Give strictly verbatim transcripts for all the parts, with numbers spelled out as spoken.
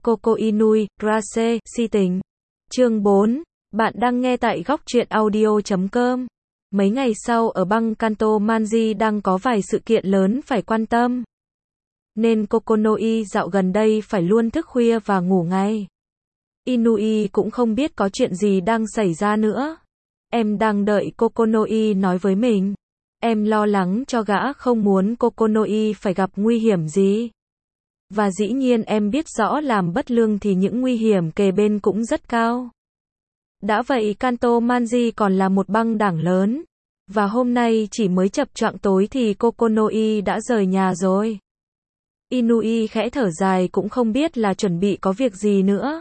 Coco Inui, Grace, si tình. Chương bốn. Bạn đang nghe tại góc truyện audio chấm com. Mấy ngày sau ở bang Kanto Manji đang có vài sự kiện lớn phải quan tâm. Nên Kokonoi dạo gần đây phải luôn thức khuya và ngủ ngay. Inui cũng không biết có chuyện gì đang xảy ra nữa. Em đang đợi Kokonoi nói với mình. Em lo lắng cho gã, không muốn Kokonoi phải gặp nguy hiểm gì. Và dĩ nhiên em biết rõ làm bất lương thì những nguy hiểm kề bên cũng rất cao. Đã vậy Kanto Manji còn là một bang đảng lớn. Và hôm nay chỉ mới chập choạng tối thì Kokonoi đã rời nhà rồi. Inui khẽ thở dài, cũng không biết là chuẩn bị có việc gì nữa.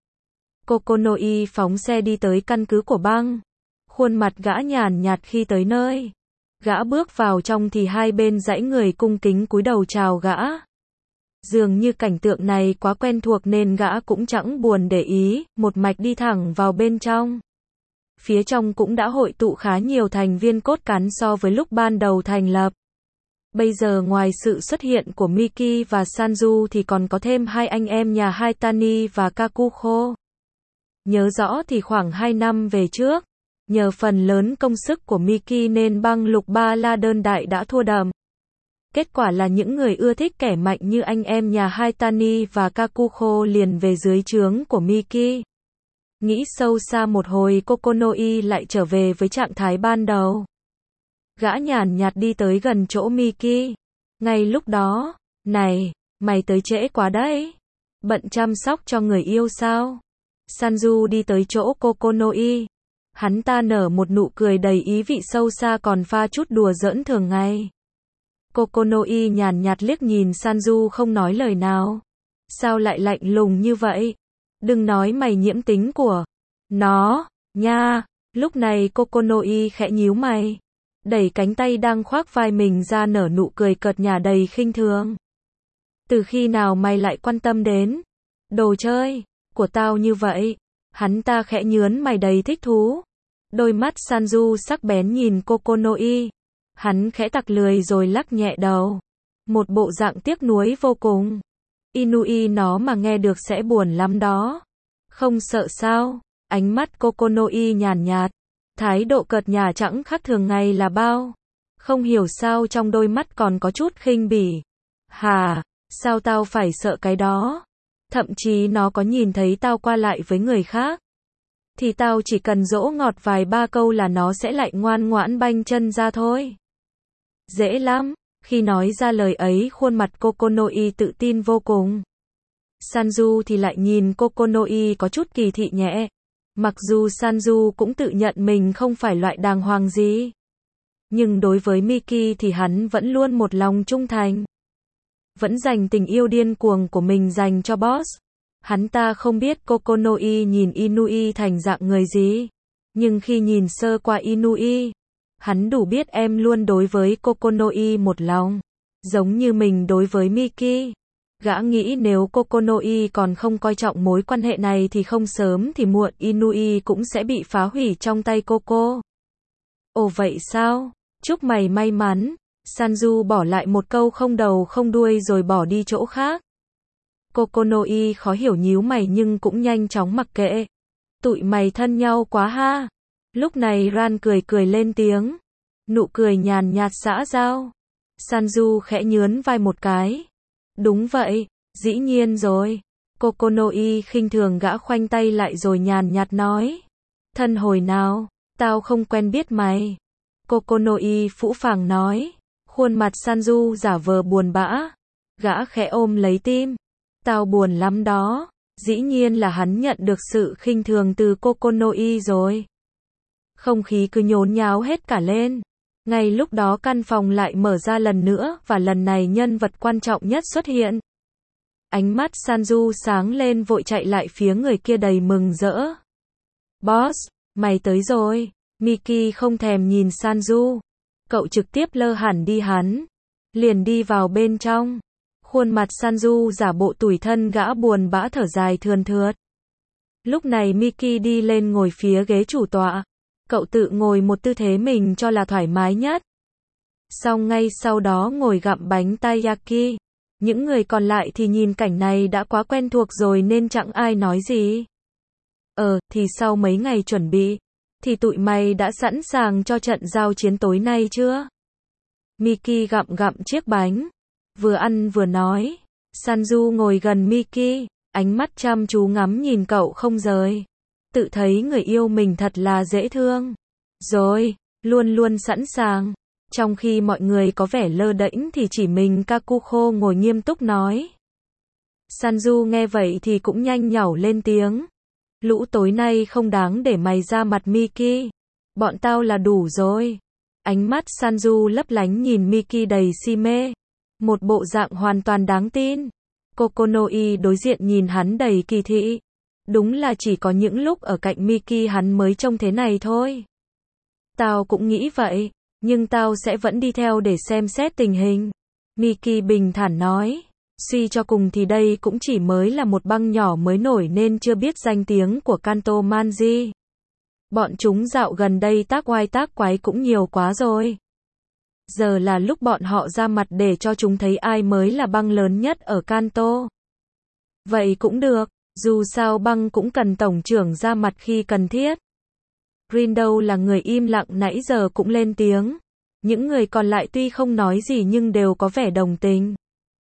Kokonoi phóng xe đi tới căn cứ của bang. Khuôn mặt gã nhàn nhạt khi tới nơi. Gã bước vào trong thì hai bên dãy người cung kính cúi đầu chào gã. Dường như cảnh tượng này quá quen thuộc nên gã cũng chẳng buồn để ý, một mạch đi thẳng vào bên trong. Phía trong cũng đã hội tụ khá nhiều thành viên cốt cán so với lúc ban đầu thành lập. Bây giờ ngoài sự xuất hiện của Miki và Sanju thì còn có thêm hai anh em nhà Haitani và Kakuho. Nhớ rõ thì khoảng hai năm về trước, nhờ phần lớn công sức của Miki nên bang lục ba la đơn đại đã thua đậm. Kết quả là những người ưa thích kẻ mạnh như anh em nhà Haitani và Kakuho liền về dưới trướng của Miki. Nghĩ sâu xa một hồi, Kokonoi lại trở về với trạng thái ban đầu. Gã nhàn nhạt đi tới gần chỗ Miki. Ngay lúc đó, này, mày tới trễ quá đấy. Bận chăm sóc cho người yêu sao? Sanju đi tới chỗ Kokonoi. Hắn ta nở một nụ cười đầy ý vị sâu xa còn pha chút đùa giỡn thường ngày. Kokonoi nhàn nhạt liếc nhìn Sanju không nói lời nào. Sao lại lạnh lùng như vậy? Đừng nói mày nhiễm tính của nó, nha. Lúc này Kokonoi khẽ nhíu mày. Đẩy cánh tay đang khoác vai mình ra nở nụ cười cợt nhả đầy khinh thường. Từ khi nào mày lại quan tâm đến đồ chơi của tao như vậy? Hắn ta khẽ nhướn mày đầy thích thú. Đôi mắt Sanju sắc bén nhìn Kokonoi. Hắn khẽ tặc lười rồi lắc nhẹ đầu. Một bộ dạng tiếc nuối vô cùng. Inui nó mà nghe được sẽ buồn lắm đó. Không sợ sao? Ánh mắt Kokonoi nhàn nhạt. Thái độ cợt nhả chẳng khác thường ngày là bao. Không hiểu sao trong đôi mắt còn có chút khinh bỉ. Hà, sao tao phải sợ cái đó? Thậm chí nó có nhìn thấy tao qua lại với người khác thì tao chỉ cần dỗ ngọt vài ba câu là nó sẽ lại ngoan ngoãn banh chân ra thôi. Dễ lắm. Khi nói ra lời ấy, khuôn mặt Kokonoi tự tin vô cùng. Sanju thì lại nhìn Kokonoi có chút kỳ thị nhẹ. Mặc dù Sanju cũng tự nhận mình không phải loại đàng hoàng gì, nhưng đối với Miki thì hắn vẫn luôn một lòng trung thành. Vẫn dành tình yêu điên cuồng của mình dành cho boss. Hắn ta không biết Kokonoi nhìn Inui thành dạng người gì, nhưng khi nhìn sơ qua Inui, hắn đủ biết em luôn đối với Kokonoi một lòng, giống như mình đối với Miki. Gã nghĩ nếu Kokonoi còn không coi trọng mối quan hệ này thì không sớm thì muộn Inui cũng sẽ bị phá hủy trong tay Coco. Ồ vậy sao? Chúc mày may mắn. Sanju bỏ lại một câu không đầu không đuôi rồi bỏ đi chỗ khác. Kokonoi khó hiểu nhíu mày nhưng cũng nhanh chóng mặc kệ. Tụi mày thân nhau quá ha. Lúc này Ran cười cười lên tiếng. Nụ cười nhàn nhạt xã giao. Sanju khẽ nhướn vai một cái. Đúng vậy, dĩ nhiên rồi. Kokonoi khinh thường gã khoanh tay lại rồi nhàn nhạt nói. Thân hồi nào, tao không quen biết mày. Kokonoi phũ phàng nói. Khuôn mặt Sanju giả vờ buồn bã. Gã khẽ ôm lấy tim. Tao buồn lắm đó. Dĩ nhiên là hắn nhận được sự khinh thường từ Kokonoi rồi. Không khí cứ nhốn nháo hết cả lên. Ngay lúc đó căn phòng lại mở ra lần nữa và lần này nhân vật quan trọng nhất xuất hiện. Ánh mắt Sanju sáng lên vội chạy lại phía người kia đầy mừng rỡ. Boss, mày tới rồi. Miki không thèm nhìn Sanju. Cậu trực tiếp lơ hẳn đi hắn. Liền đi vào bên trong. Khuôn mặt Sanju giả bộ tủi thân, gã buồn bã thở dài thườn thượt. Lúc này Miki đi lên ngồi phía ghế chủ tọa. Cậu tự ngồi một tư thế mình cho là thoải mái nhất. Xong ngay sau đó ngồi gặm bánh taiyaki. Những người còn lại thì nhìn cảnh này đã quá quen thuộc rồi nên chẳng ai nói gì. Ờ, thì sau mấy ngày chuẩn bị, thì tụi mày đã sẵn sàng cho trận giao chiến tối nay chưa? Miki gặm gặm chiếc bánh, vừa ăn vừa nói. Sanju ngồi gần Miki, ánh mắt chăm chú ngắm nhìn cậu không rời. Tự thấy người yêu mình thật là dễ thương. Rồi, luôn luôn sẵn sàng. Trong khi mọi người có vẻ lơ đễnh thì chỉ mình Kakuko ngồi nghiêm túc nói. Sanju nghe vậy thì cũng nhanh nhảu lên tiếng. Lũ tối nay không đáng để mày ra mặt Miki. Bọn tao là đủ rồi. Ánh mắt Sanju lấp lánh nhìn Miki đầy si mê. Một bộ dạng hoàn toàn đáng tin. Kokonoi đối diện nhìn hắn đầy kỳ thị. Đúng là chỉ có những lúc ở cạnh Miki hắn mới trông thế này thôi. Tao cũng nghĩ vậy, nhưng tao sẽ vẫn đi theo để xem xét tình hình. Miki bình thản nói. Suy cho cùng thì đây cũng chỉ mới là một băng nhỏ mới nổi nên chưa biết danh tiếng của Kanto Manji. Bọn chúng dạo gần đây tác oai tác quái cũng nhiều quá rồi. Giờ là lúc bọn họ ra mặt để cho chúng thấy ai mới là băng lớn nhất ở Kanto. Vậy cũng được, dù sao băng cũng cần tổng trưởng ra mặt khi cần thiết. Rindo là người im lặng nãy giờ cũng lên tiếng. Những người còn lại tuy không nói gì nhưng đều có vẻ đồng tình.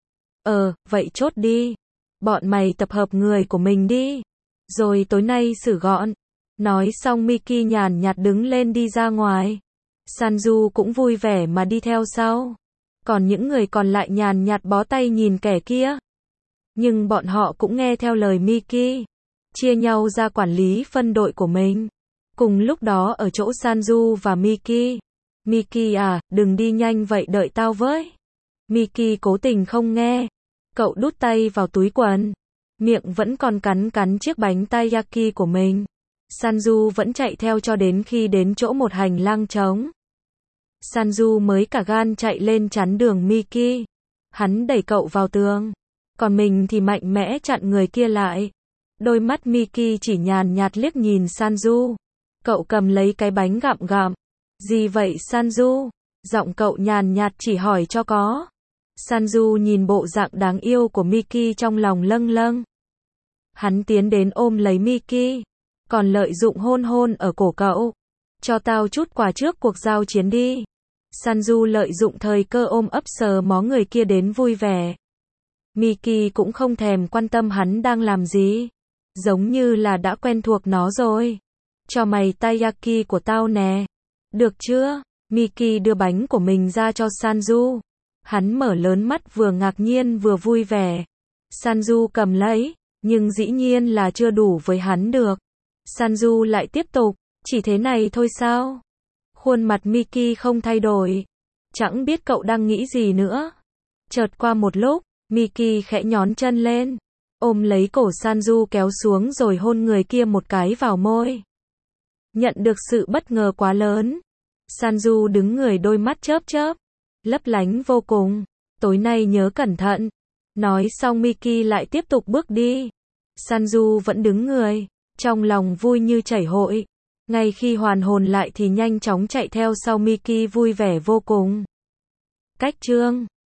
Ờ, vậy chốt đi. Bọn mày tập hợp người của mình đi. Rồi tối nay xử gọn. Nói xong Miki nhàn nhạt đứng lên đi ra ngoài. Sanju cũng vui vẻ mà đi theo sau. Còn những người còn lại nhàn nhạt bó tay nhìn kẻ kia. Nhưng bọn họ cũng nghe theo lời Miki. Chia nhau ra quản lý phân đội của mình. Cùng lúc đó ở chỗ Sanju và Miki. Miki à, đừng đi nhanh vậy đợi tao với. Miki cố tình không nghe. Cậu đút tay vào túi quần. Miệng vẫn còn cắn cắn chiếc bánh taiyaki của mình. Sanju vẫn chạy theo cho đến khi đến chỗ một hành lang trống. Sanju mới cả gan chạy lên chắn đường Miki. Hắn đẩy cậu vào tường. Còn mình thì mạnh mẽ chặn người kia lại. Đôi mắt Miki chỉ nhàn nhạt liếc nhìn Sanju. Cậu cầm lấy cái bánh gặm gặm. Gì vậy Sanju? Giọng cậu nhàn nhạt chỉ hỏi cho có. Sanju nhìn bộ dạng đáng yêu của Miki trong lòng lâng lâng. Hắn tiến đến ôm lấy Miki. Còn lợi dụng hôn hôn ở cổ cậu. Cho tao chút quà trước cuộc giao chiến đi. Sanju lợi dụng thời cơ ôm ấp sờ mó người kia đến vui vẻ. Miki cũng không thèm quan tâm hắn đang làm gì. Giống như là đã quen thuộc nó rồi. Cho mày taiyaki của tao nè. Được chưa? Miki đưa bánh của mình ra cho Sanju. Hắn mở lớn mắt vừa ngạc nhiên vừa vui vẻ. Sanju cầm lấy, nhưng dĩ nhiên là chưa đủ với hắn được. Sanju lại tiếp tục, chỉ thế này thôi sao? Khuôn mặt Miki không thay đổi. Chẳng biết cậu đang nghĩ gì nữa. Chợt qua một lúc, Miki khẽ nhón chân lên, ôm lấy cổ Sanju kéo xuống rồi hôn người kia một cái vào môi. Nhận được sự bất ngờ quá lớn. Sanju đứng người đôi mắt chớp chớp, lấp lánh vô cùng. Tối nay nhớ cẩn thận. Nói xong Miki lại tiếp tục bước đi. Sanju vẫn đứng người, trong lòng vui như chảy hội. Ngay khi hoàn hồn lại thì nhanh chóng chạy theo sau Miki vui vẻ vô cùng. Cách chương